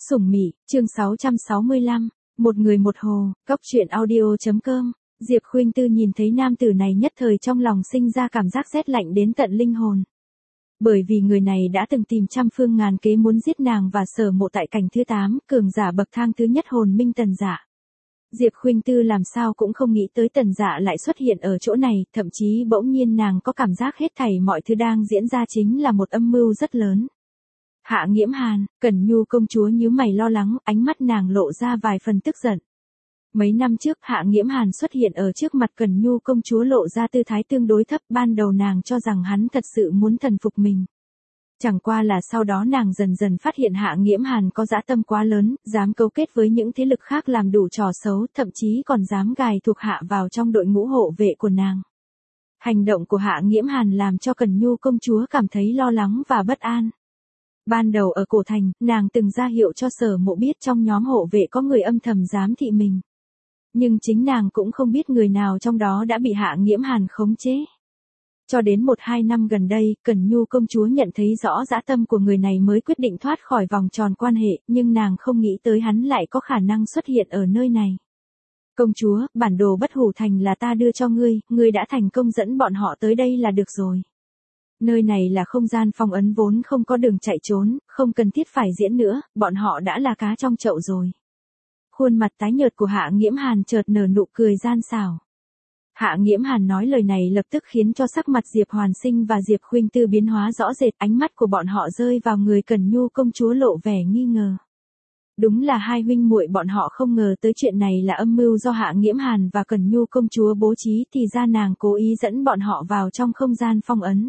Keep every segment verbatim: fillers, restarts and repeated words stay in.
Sủng Mị, chương sáu trăm sáu mươi lăm, một người một hồ, cóc truyện audio.com. Diệp Khuynh Tư nhìn thấy nam tử này nhất thời trong lòng sinh ra cảm giác rét lạnh đến tận linh hồn. Bởi vì người này đã từng tìm trăm phương ngàn kế muốn giết nàng và Sở Mộ tại cảnh thứ tám, cường giả bậc thang thứ nhất hồn minh Tần Dạ. Diệp Khuynh Tư làm sao cũng không nghĩ tới Tần Dạ lại xuất hiện ở chỗ này, thậm chí bỗng nhiên nàng có cảm giác hết thảy mọi thứ đang diễn ra chính là một âm mưu rất lớn. Hạ Nghiễm Hàn, Cẩn Nhu công chúa nhíu mày lo lắng, ánh mắt nàng lộ ra vài phần tức giận. Mấy năm trước Hạ Nghiễm Hàn xuất hiện ở trước mặt Cẩn Nhu công chúa lộ ra tư thái tương đối thấp, ban đầu nàng cho rằng hắn thật sự muốn thần phục mình. Chẳng qua là sau đó nàng dần dần phát hiện Hạ Nghiễm Hàn có dã tâm quá lớn, dám cấu kết với những thế lực khác làm đủ trò xấu, thậm chí còn dám gài thuộc hạ vào trong đội ngũ hộ vệ của nàng. Hành động của Hạ Nghiễm Hàn làm cho Cẩn Nhu công chúa cảm thấy lo lắng và bất an. Ban đầu ở cổ thành, nàng từng ra hiệu cho Sở Mộ biết trong nhóm hộ vệ có người âm thầm giám thị mình. Nhưng chính nàng cũng không biết người nào trong đó đã bị Hạ Nghiễm Hàn khống chế. Cho đến một hai năm gần đây, Cẩn Nhu công chúa nhận thấy rõ dã tâm của người này mới quyết định thoát khỏi vòng tròn quan hệ, nhưng nàng không nghĩ tới hắn lại có khả năng xuất hiện ở nơi này. Công chúa, bản đồ Bất Hủ Thành là ta đưa cho ngươi, ngươi đã thành công dẫn bọn họ tới đây là được rồi. Nơi này là không gian phong ấn vốn không có đường chạy trốn, không cần thiết phải diễn nữa, bọn họ đã là cá trong chậu rồi. Khuôn mặt tái nhợt của Hạ Nghiễm Hàn chợt nở nụ cười gian xảo. Hạ Nghiễm Hàn nói lời này lập tức khiến cho sắc mặt Diệp Hoàn Sinh và Diệp Khuynh Tư biến hóa rõ rệt, ánh mắt của bọn họ rơi vào người Cẩn Nhu công chúa lộ vẻ nghi ngờ. Đúng là hai huynh muội bọn họ không ngờ tới chuyện này là âm mưu do Hạ Nghiễm Hàn và Cẩn Nhu công chúa bố trí, thì ra nàng cố ý dẫn bọn họ vào trong không gian phong ấn.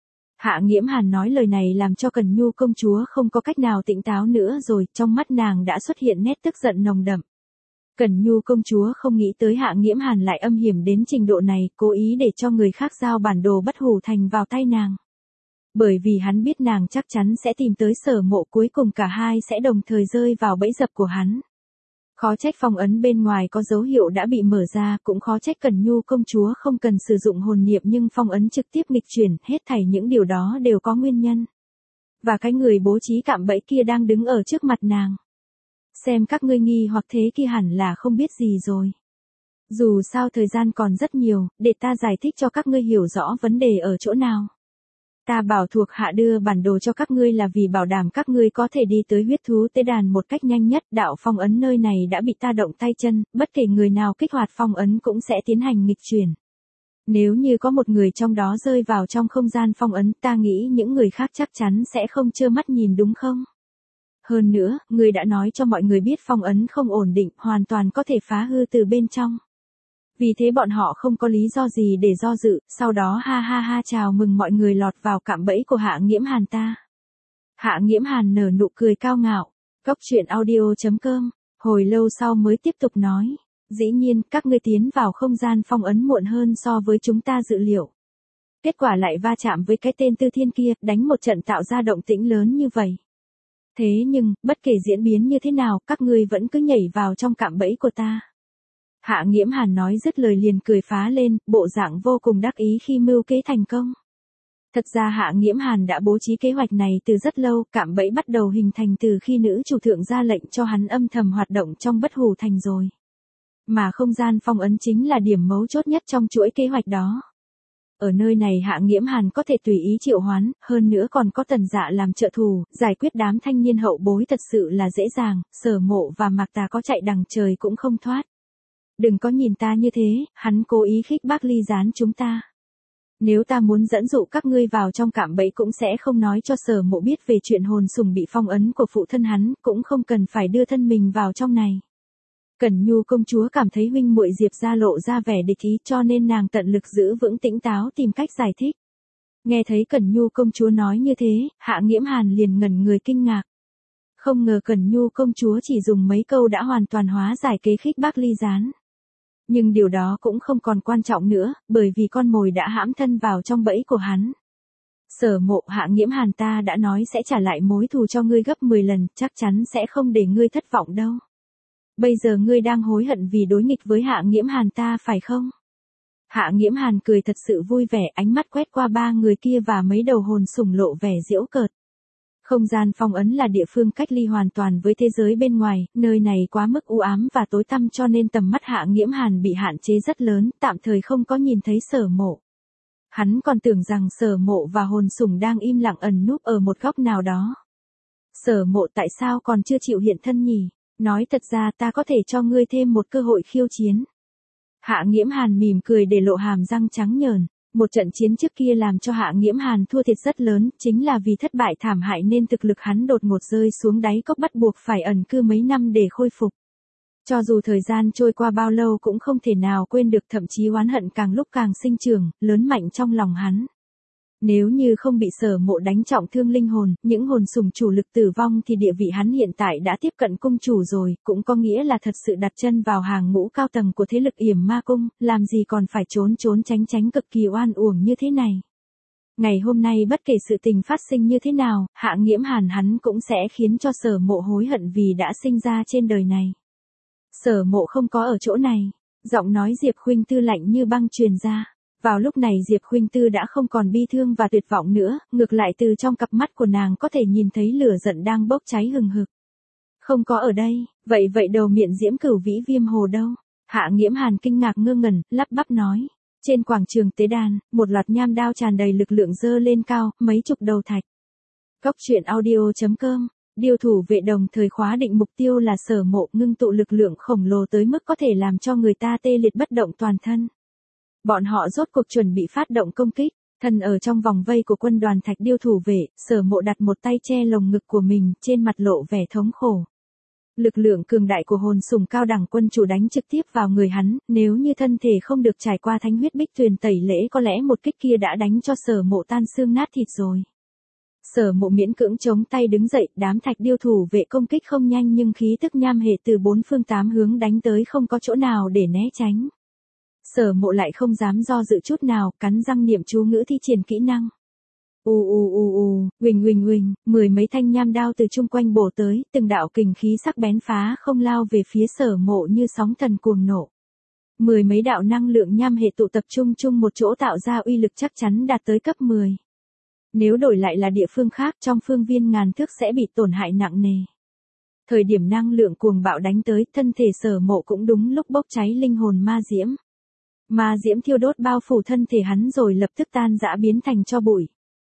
Hạ Nghiễm Hàn nói lời này làm cho Cẩn Nhu công chúa không có cách nào tỉnh táo nữa rồi, trong mắt nàng đã xuất hiện nét tức giận nồng đậm. Cẩn Nhu công chúa không nghĩ tới Hạ Nghiễm Hàn lại âm hiểm đến trình độ này, cố ý để cho người khác giao bản đồ Bất Hủ Thành vào tay nàng. Bởi vì hắn biết nàng chắc chắn sẽ tìm tới Sở Mộ, cuối cùng cả hai sẽ đồng thời rơi vào bẫy dập của hắn. Khó trách phong ấn bên ngoài có dấu hiệu đã bị mở ra, cũng khó trách Cẩn Nhu công chúa không cần sử dụng hồn niệm nhưng phong ấn trực tiếp nghịch chuyển, hết thảy những điều đó đều có nguyên nhân. Và cái người bố trí cạm bẫy kia đang đứng ở trước mặt nàng. Xem các ngươi nghi hoặc thế kia hẳn là không biết gì rồi. Dù sao thời gian còn rất nhiều, để ta giải thích cho các ngươi hiểu rõ vấn đề ở chỗ nào. Ta bảo thuộc hạ đưa bản đồ cho các ngươi là vì bảo đảm các ngươi có thể đi tới huyết thú tế đàn một cách nhanh nhất, đạo phong ấn nơi này đã bị ta động tay chân, bất kể người nào kích hoạt phong ấn cũng sẽ tiến hành nghịch chuyển. Nếu như có một người trong đó rơi vào trong không gian phong ấn, ta nghĩ những người khác chắc chắn sẽ không trơ mắt nhìn đúng không? Hơn nữa, ngươi đã nói cho mọi người biết phong ấn không ổn định, hoàn toàn có thể phá hư từ bên trong. Vì thế bọn họ không có lý do gì để do dự, sau đó ha ha ha chào mừng mọi người lọt vào cạm bẫy của Hạ Nghiễm Hàn ta. Hạ Nghiễm Hàn nở nụ cười cao ngạo, cóc truyện audio.com, hồi lâu sau mới tiếp tục nói, dĩ nhiên các ngươi tiến vào không gian phong ấn muộn hơn so với chúng ta dự liệu. Kết quả lại va chạm với cái tên Tư Thiên kia, đánh một trận tạo ra động tĩnh lớn như vậy. Thế nhưng, bất kể diễn biến như thế nào, các ngươi vẫn cứ nhảy vào trong cạm bẫy của ta. Hạ Nghiễm Hàn nói dứt lời liền cười phá lên, bộ dạng vô cùng đắc ý khi mưu kế thành công. Thật ra Hạ Nghiễm Hàn đã bố trí kế hoạch này từ rất lâu, cạm bẫy bắt đầu hình thành từ khi nữ chủ thượng ra lệnh cho hắn âm thầm hoạt động trong Bất Hủ Thành rồi. Mà không gian phong ấn chính là điểm mấu chốt nhất trong chuỗi kế hoạch đó. Ở nơi này Hạ Nghiễm Hàn có thể tùy ý triệu hoán, hơn nữa còn có Tần Dạ làm trợ thủ, giải quyết đám thanh niên hậu bối thật sự là dễ dàng, Sở Mộ và Mạc Tà có chạy đằng trời cũng không thoát. Đừng có nhìn ta như thế, hắn cố ý khích bác ly gián chúng ta. Nếu ta muốn dẫn dụ các ngươi vào trong cạm bẫy cũng sẽ không nói cho Sở Mộ biết về chuyện hồn sủng bị phong ấn của phụ thân hắn, cũng không cần phải đưa thân mình vào trong này. Cẩn Nhu công chúa cảm thấy huynh muội Diệp gia lộ ra vẻ địch ý, cho nên nàng tận lực giữ vững tĩnh táo tìm cách giải thích. Nghe thấy Cẩn Nhu công chúa nói như thế, Hạ Nghiễm Hàn liền ngẩn người kinh ngạc. Không ngờ Cẩn Nhu công chúa chỉ dùng mấy câu đã hoàn toàn hóa giải kế khích bác ly gián. Nhưng điều đó cũng không còn quan trọng nữa, bởi vì con mồi đã hãm thân vào trong bẫy của hắn. Sở Mộ, Hạ Nghiễm Hàn ta đã nói sẽ trả lại mối thù cho ngươi gấp mười lần, chắc chắn sẽ không để ngươi thất vọng đâu. Bây giờ ngươi đang hối hận vì đối nghịch với Hạ Nghiễm Hàn ta phải không? Hạ Nghiễm Hàn cười thật sự vui vẻ, ánh mắt quét qua ba người kia và mấy đầu hồn sủng lộ vẻ giễu cợt. Không gian phong ấn là địa phương cách ly hoàn toàn với thế giới bên ngoài, nơi này quá mức u ám và tối tăm cho nên tầm mắt Hạ Nghiễm Hàn bị hạn chế rất lớn, tạm thời không có nhìn thấy Sở Mộ. Hắn còn tưởng rằng Sở Mộ và Hồn Sủng đang im lặng ẩn núp ở một góc nào đó. Sở Mộ tại sao còn chưa chịu hiện thân nhỉ? Nói thật ra ta có thể cho ngươi thêm một cơ hội khiêu chiến. Hạ Nghiễm Hàn mỉm cười để lộ hàm răng trắng nhờn. Một trận chiến trước kia làm cho Hạ Nghiễm Hàn thua thiệt rất lớn, chính là vì thất bại thảm hại nên thực lực hắn đột ngột rơi xuống đáy cốc, bắt buộc phải ẩn cư mấy năm để khôi phục. Cho dù thời gian trôi qua bao lâu cũng không thể nào quên được, thậm chí oán hận càng lúc càng sinh trưởng, lớn mạnh trong lòng hắn. Nếu như không bị Sở Mộ đánh trọng thương linh hồn, những hồn sủng chủ lực tử vong thì địa vị hắn hiện tại đã tiếp cận cung chủ rồi, cũng có nghĩa là thật sự đặt chân vào hàng ngũ cao tầng của thế lực Yểm Ma Cung, làm gì còn phải trốn trốn tránh tránh cực kỳ oan uổng như thế này. Ngày hôm nay bất kể sự tình phát sinh như thế nào, Hạ Nghiễm Hàn hắn cũng sẽ khiến cho Sở Mộ hối hận vì đã sinh ra trên đời này. Sở Mộ không có ở chỗ này, giọng nói Diệp Khuynh Tư lạnh như băng truyền ra. Vào lúc này Diệp Khuynh Tư đã không còn bi thương và tuyệt vọng nữa, ngược lại từ trong cặp mắt của nàng có thể nhìn thấy lửa giận đang bốc cháy hừng hực. Không có ở đây, vậy vậy đầu miệng Diễm Cửu Vĩ Viêm Hồ đâu? Hạ Nghiễm Hàn kinh ngạc ngơ ngẩn, lắp bắp nói. Trên quảng trường tế đàn, một loạt nham đao tràn đầy lực lượng dơ lên cao, mấy chục đầu thạch. Góc truyện audio chấm com. Điêu thủ vệ đồng thời khóa định mục tiêu là Sở Mộ, ngưng tụ lực lượng khổng lồ tới mức có thể làm cho người ta tê liệt bất động toàn thân. Bọn họ rốt cuộc chuẩn bị phát động công kích, thân ở trong vòng vây của quân đoàn thạch điêu thủ vệ, Sở Mộ đặt một tay che lồng ngực của mình, trên mặt lộ vẻ thống khổ. Lực lượng cường đại của hồn sủng cao đẳng quân chủ đánh trực tiếp vào người hắn, nếu như thân thể không được trải qua thánh huyết bích tuyền tẩy lễ có lẽ một kích kia đã đánh cho Sở Mộ tan xương nát thịt rồi. Sở Mộ miễn cưỡng chống tay đứng dậy, đám thạch điêu thủ vệ công kích không nhanh nhưng khí tức nham hệ từ bốn phương tám hướng đánh tới, không có chỗ nào để né tránh. Sở Mộ lại không dám do dự chút nào, cắn răng niệm chú ngữ thi triển kỹ năng. U u u u, huỳnh huỳnh huỳnh, mười mấy thanh nham đao từ chung quanh bổ tới, từng đạo kình khí sắc bén phá không lao về phía Sở Mộ như sóng thần cuồng nộ. Mười mấy đạo năng lượng nham hệ tụ tập trung chung một chỗ tạo ra uy lực chắc chắn đạt tới cấp mười. Nếu đổi lại là địa phương khác trong phương viên ngàn thước sẽ bị tổn hại nặng nề. Thời điểm năng lượng cuồng bạo đánh tới, thân thể Sở Mộ cũng đúng lúc bốc cháy linh hồn ma diễm. Ma diễm thiêu đốt bao phủ thân thể hắn rồi lập tức tan rã biến thành tro bụi.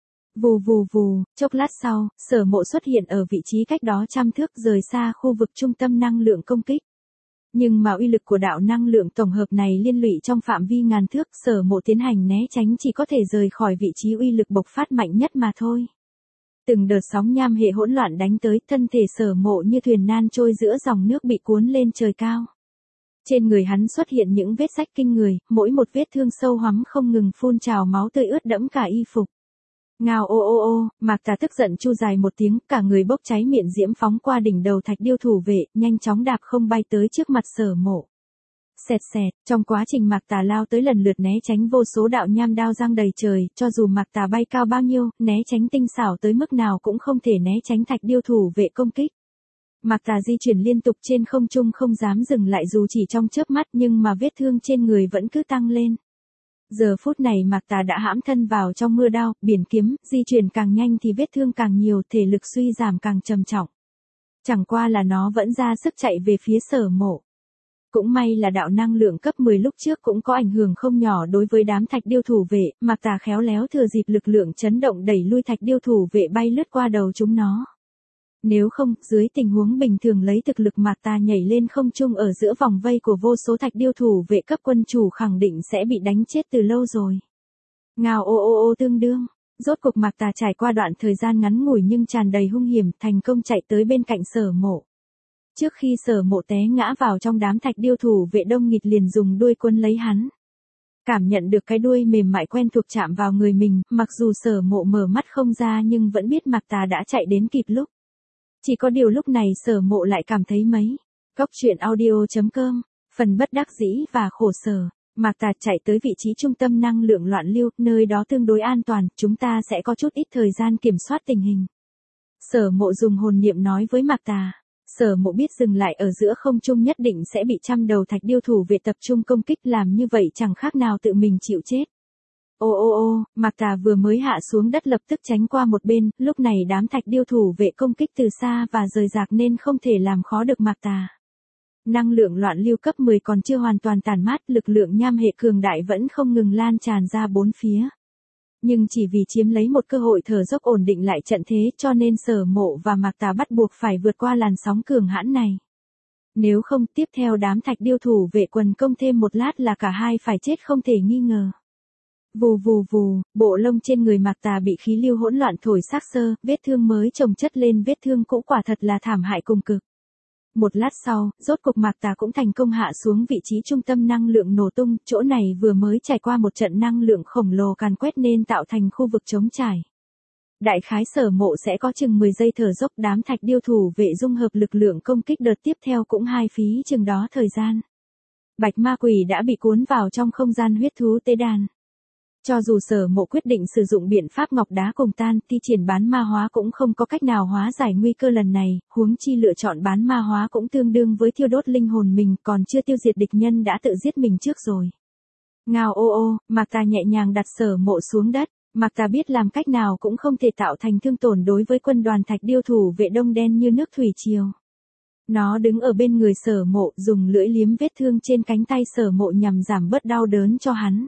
Vù vù vù, chốc lát sau, Sở Mộ xuất hiện ở vị trí cách đó trăm thước rời xa khu vực trung tâm năng lượng công kích. Nhưng mà uy lực của đạo năng lượng tổng hợp này liên lụy trong phạm vi ngàn thước, Sở Mộ tiến hành né tránh chỉ có thể rời khỏi vị trí uy lực bộc phát mạnh nhất mà thôi. Từng đợt sóng nham hệ hỗn loạn đánh tới, thân thể Sở Mộ như thuyền nan trôi giữa dòng nước bị cuốn lên trời cao. Trên người hắn xuất hiện những vết rách kinh người, mỗi một vết thương sâu hoắm không ngừng phun trào máu tươi ướt đẫm cả y phục. Ngao ô ô ô, Mạc Tà tức giận chu dài một tiếng, cả người bốc cháy miệng diễm phóng qua đỉnh đầu thạch điêu thủ vệ, nhanh chóng đạp không bay tới trước mặt Sở Mộ. Xẹt xẹt, trong quá trình Mạc Tà lao tới lần lượt né tránh vô số đạo nham đao giăng đầy trời, cho dù Mạc Tà bay cao bao nhiêu, né tránh tinh xảo tới mức nào cũng không thể né tránh thạch điêu thủ vệ công kích. Mạc Tà di chuyển liên tục trên không trung không dám dừng lại dù chỉ trong chớp mắt, nhưng mà vết thương trên người vẫn cứ tăng lên. Giờ phút này Mạc Tà đã hãm thân vào trong mưa đao, biển kiếm, di chuyển càng nhanh thì vết thương càng nhiều, thể lực suy giảm càng trầm trọng. Chẳng qua là nó vẫn ra sức chạy về phía Sở Mộ. Cũng may là đạo năng lượng cấp mười lúc trước cũng có ảnh hưởng không nhỏ đối với đám thạch điêu thủ vệ, Mạc Tà khéo léo thừa dịp lực lượng chấn động đẩy lui thạch điêu thủ vệ bay lướt qua đầu chúng nó. Nếu không, dưới tình huống bình thường lấy thực lực Mạc Tà nhảy lên không trung ở giữa vòng vây của vô số thạch điêu thủ vệ cấp quân chủ khẳng định sẽ bị đánh chết từ lâu rồi. Ngao ô ô ô tương đương, rốt cuộc Mạc Tà trải qua đoạn thời gian ngắn ngủi nhưng tràn đầy hung hiểm, thành công chạy tới bên cạnh Sở Mộ. Trước khi Sở Mộ té ngã vào trong đám thạch điêu thủ vệ đông nghịt liền dùng đuôi quấn lấy hắn. Cảm nhận được cái đuôi mềm mại quen thuộc chạm vào người mình, mặc dù Sở Mộ mở mắt không ra nhưng vẫn biết Mạc Tà đã chạy đến kịp lúc. Chỉ có điều lúc này Sở Mộ lại cảm thấy mấy. Góc truyện audio chấm com, phần bất đắc dĩ và khổ sở. Mạc Tà chạy tới vị trí trung tâm năng lượng loạn lưu, nơi đó tương đối an toàn, chúng ta sẽ có chút ít thời gian kiểm soát tình hình. Sở Mộ dùng hồn niệm nói với Mạc Tà. Sở Mộ biết dừng lại ở giữa không trung nhất định sẽ bị trăm đầu thạch điêu thủ vệ tập trung công kích, làm như vậy chẳng khác nào tự mình chịu chết. Ô ô ô, Mạc Tà vừa mới hạ xuống đất lập tức tránh qua một bên, lúc này đám thạch điêu thủ vệ công kích từ xa và rời rạc nên không thể làm khó được Mạc Tà. Năng lượng loạn lưu cấp mười còn chưa hoàn toàn tản mát, lực lượng nham hệ cường đại vẫn không ngừng lan tràn ra bốn phía. Nhưng chỉ vì chiếm lấy một cơ hội thở dốc ổn định lại trận thế cho nên Sở Mộ và Mạc Tà bắt buộc phải vượt qua làn sóng cường hãn này. Nếu không, tiếp theo đám thạch điêu thủ vệ quần công thêm một lát là cả hai phải chết không thể nghi ngờ. Vù vù vù, bộ lông trên người Mạc Tà bị khí lưu hỗn loạn thổi xác xơ, vết thương mới chồng chất lên vết thương cũ quả thật là thảm hại cùng cực. Một lát sau, rốt cục Mạc Tà cũng thành công hạ xuống vị trí trung tâm năng lượng nổ tung, chỗ này vừa mới trải qua một trận năng lượng khổng lồ càn quét nên tạo thành khu vực trống trải. Đại khái Sở Mộ sẽ có chừng mười giây thở dốc, đám thạch điêu thủ vệ dung hợp lực lượng công kích đợt tiếp theo cũng hai phí chừng đó thời gian. Bạch ma quỷ đã bị cuốn vào trong không gian huyết thú tế đàn. Cho dù Sở Mộ quyết định sử dụng biện pháp ngọc đá cùng tan, thi triển bán ma hóa cũng không có cách nào hóa giải nguy cơ lần này, huống chi lựa chọn bán ma hóa cũng tương đương với thiêu đốt linh hồn mình, còn chưa tiêu diệt địch nhân đã tự giết mình trước rồi. Ngao ô ô, Mạc Tà nhẹ nhàng đặt Sở Mộ xuống đất, Mạc Tà biết làm cách nào cũng không thể tạo thành thương tổn đối với quân đoàn thạch điêu thủ vệ đông đen như nước thủy triều. Nó đứng ở bên người Sở Mộ, dùng lưỡi liếm vết thương trên cánh tay Sở Mộ nhằm giảm bớt đau đớn cho hắn.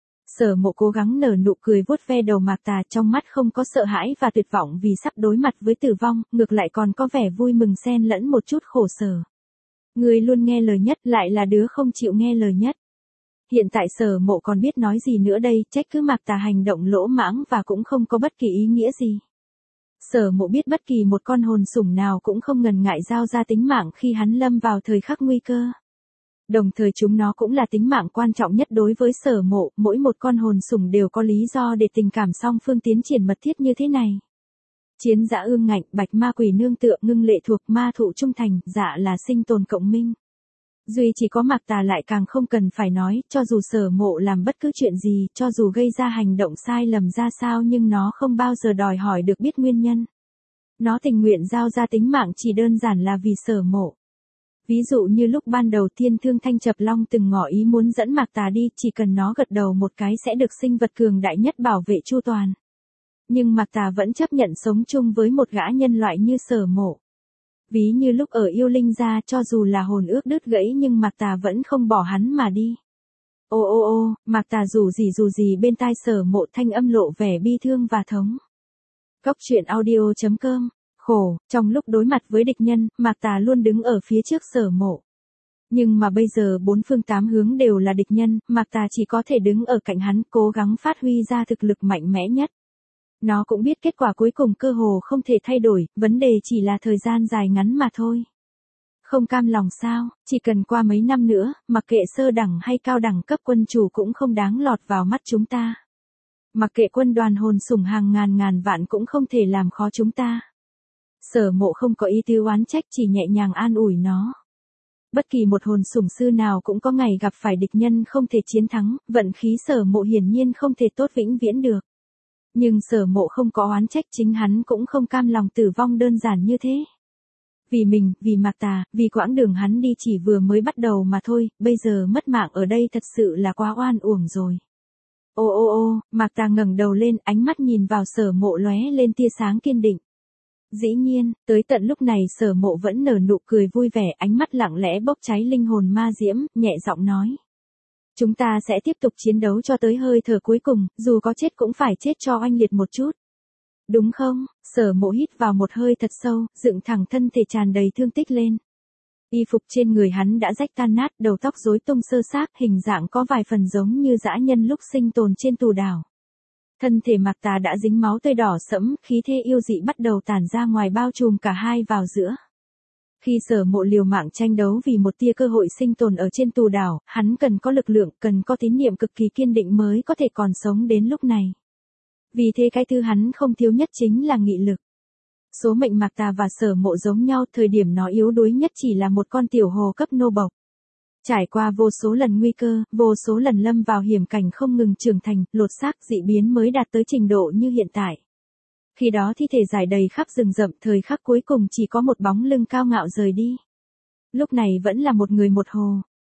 Sở Mộ cố gắng nở nụ cười vuốt ve đầu Mạc Tà, trong mắt không có sợ hãi và tuyệt vọng vì sắp đối mặt với tử vong, ngược lại còn có vẻ vui mừng xen lẫn một chút khổ sở. Người luôn nghe lời nhất lại là đứa không chịu nghe lời nhất. Hiện tại Sở Mộ còn biết nói gì nữa đây, trách cứ Mạc Tà hành động lỗ mãng và cũng không có bất kỳ ý nghĩa gì. Sở Mộ biết bất kỳ một con hồn sủng nào cũng không ngần ngại giao ra tính mạng khi hắn lâm vào thời khắc nguy cơ. Đồng thời chúng nó cũng là tính mạng quan trọng nhất đối với Sở Mộ, mỗi một con hồn sủng đều có lý do để tình cảm song phương tiến triển mật thiết như thế này. Chiến dã ương ngạnh, bạch ma quỷ nương tựa, ngưng lệ thuộc, ma thụ trung thành, dạ là sinh tồn cộng minh. Duy chỉ có Mạc Tà lại càng không cần phải nói, cho dù Sở Mộ làm bất cứ chuyện gì, cho dù gây ra hành động sai lầm ra sao nhưng nó không bao giờ đòi hỏi được biết nguyên nhân. Nó tình nguyện giao ra tính mạng chỉ đơn giản là vì Sở Mộ. Ví dụ như lúc ban đầu Thiên Thương Thanh Chập Long từng ngỏ ý muốn dẫn Mạc Tà đi, chỉ cần nó gật đầu một cái sẽ được sinh vật cường đại nhất bảo vệ chu toàn. Nhưng Mạc Tà vẫn chấp nhận sống chung với một gã nhân loại như Sở Mộ. Ví như lúc ở Yêu Linh Gia, cho dù là hồn ước đứt gãy nhưng Mạc Tà vẫn không bỏ hắn mà đi. Ô ô ô, Mạc Tà rủ gì rủ gì bên tai Sở Mộ, thanh âm lộ vẻ bi thương và thống. Cốc truyện audio chấm com. Khổ, trong lúc đối mặt với địch nhân, Mạc Tà luôn đứng ở phía trước Sở Mộ. Nhưng mà bây giờ bốn phương tám hướng đều là địch nhân, Mạc Tà chỉ có thể đứng ở cạnh hắn, cố gắng phát huy ra thực lực mạnh mẽ nhất. Nó cũng biết kết quả cuối cùng cơ hồ không thể thay đổi, vấn đề chỉ là thời gian dài ngắn mà thôi. Không cam lòng sao, chỉ cần qua mấy năm nữa, mặc kệ sơ đẳng hay cao đẳng cấp quân chủ cũng không đáng lọt vào mắt chúng ta. Mặc kệ quân đoàn hồn sủng hàng ngàn ngàn vạn cũng không thể làm khó chúng ta. Sở Mộ không có ý tứ oán trách, chỉ nhẹ nhàng an ủi nó. Bất kỳ một hồn sủng sư nào cũng có ngày gặp phải địch nhân không thể chiến thắng, vận khí Sở Mộ hiển nhiên không thể tốt vĩnh viễn được. Nhưng Sở Mộ không có oán trách, chính hắn cũng không cam lòng tử vong đơn giản như thế. Vì mình, vì Mạc Tà, vì quãng đường hắn đi chỉ vừa mới bắt đầu mà thôi, bây giờ mất mạng ở đây thật sự là quá oan uổng rồi. Ô ô ô, Mạc Tà ngẩng đầu lên, ánh mắt nhìn vào Sở Mộ lóe lên tia sáng kiên định. Dĩ nhiên, tới tận lúc này Sở Mộ vẫn nở nụ cười vui vẻ, ánh mắt lặng lẽ bốc cháy linh hồn ma diễm, nhẹ giọng nói. Chúng ta sẽ tiếp tục chiến đấu cho tới hơi thở cuối cùng, dù có chết cũng phải chết cho oanh liệt một chút. Đúng không? Sở Mộ hít vào một hơi thật sâu, dựng thẳng thân thể tràn đầy thương tích lên. Y phục trên người hắn đã rách tan nát, đầu tóc rối tung sơ xác, hình dạng có vài phần giống như dã nhân lúc sinh tồn trên tù đảo. Thân thể Mạc Tà đã dính máu tươi đỏ sẫm, khí thế yêu dị bắt đầu tản ra ngoài bao trùm cả hai vào giữa. Khi Sở Mộ liều mạng tranh đấu vì một tia cơ hội sinh tồn ở trên tù đảo, hắn cần có lực lượng, cần có tín niệm cực kỳ kiên định mới có thể còn sống đến lúc này. Vì thế cái thứ hắn không thiếu nhất chính là nghị lực. Số mệnh Mạc Tà và Sở Mộ giống nhau, thời điểm nó yếu đuối nhất chỉ là một con tiểu hồ cấp nô bộc. Trải qua vô số lần nguy cơ, vô số lần lâm vào hiểm cảnh không ngừng trưởng thành, lột xác, dị biến mới đạt tới trình độ như hiện tại. Khi đó thi thể rải đầy khắp rừng rậm, thời khắc cuối cùng chỉ có một bóng lưng cao ngạo rời đi. Lúc này vẫn là một người một hồ.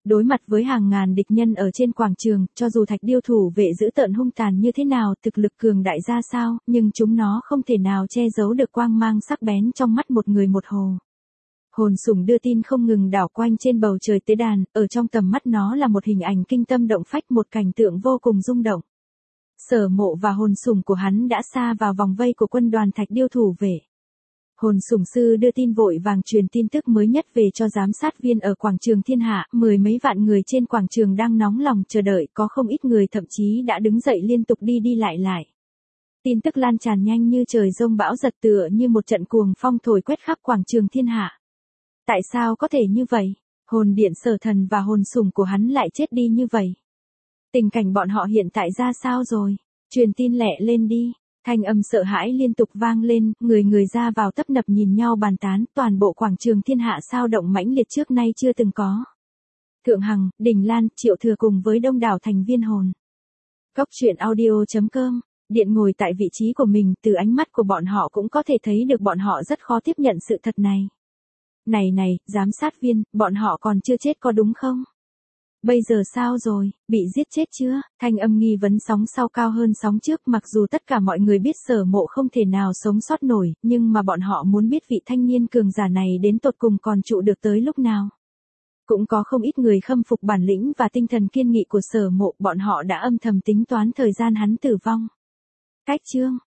Đối mặt với hàng ngàn địch nhân ở trên quảng trường, cho dù thạch điêu thủ vệ dữ tợn hung tàn như thế nào, thực lực cường đại ra sao, nhưng chúng nó không thể nào che giấu được quang mang sắc bén trong mắt một người một hồ. Hồn sủng đưa tin không ngừng đảo quanh trên bầu trời tế đàn, ở trong tầm mắt nó là một hình ảnh kinh tâm động phách, một cảnh tượng vô cùng rung động. Sở Mộ và hồn sủng của hắn đã sa vào vòng vây của quân đoàn thạch điêu thủ vệ. Hồn sủng sư đưa tin vội vàng truyền tin tức mới nhất về cho giám sát viên ở quảng trường Thiên Hạ, mười mấy vạn người trên quảng trường đang nóng lòng chờ đợi, có không ít người thậm chí đã đứng dậy liên tục đi đi lại lại. Tin tức lan tràn nhanh như trời giông bão giật, tựa như một trận cuồng phong thổi quét khắp quảng trường Thiên Hạ. Tại sao có thể như vậy? Hồn điện Sở Thần và hồn sủng của hắn lại chết đi như vậy. Tình cảnh bọn họ hiện tại ra sao rồi? Truyền tin lẹ lên đi. Thanh âm sợ hãi liên tục vang lên, người người ra vào tấp nập nhìn nhau bàn tán, toàn bộ quảng trường Thiên Hạ sao động mãnh liệt trước nay chưa từng có. Thượng Hằng, Đình Lan, Triệu Thừa cùng với đông đảo thành viên hồn. Cốc truyện audio chấm com, Điện ngồi tại vị trí của mình, từ ánh mắt của bọn họ cũng có thể thấy được bọn họ rất khó tiếp nhận sự thật này. Này này, giám sát viên, bọn họ còn chưa chết có đúng không? Bây giờ sao rồi, bị giết chết chưa? Thanh âm nghi vấn sóng sau cao hơn sóng trước, mặc dù tất cả mọi người biết Sở Mộ không thể nào sống sót nổi, nhưng mà bọn họ muốn biết vị thanh niên cường giả này đến tột cùng còn trụ được tới lúc nào. Cũng có không ít người khâm phục bản lĩnh và tinh thần kiên nghị của Sở Mộ, bọn họ đã âm thầm tính toán thời gian hắn tử vong. Cách chương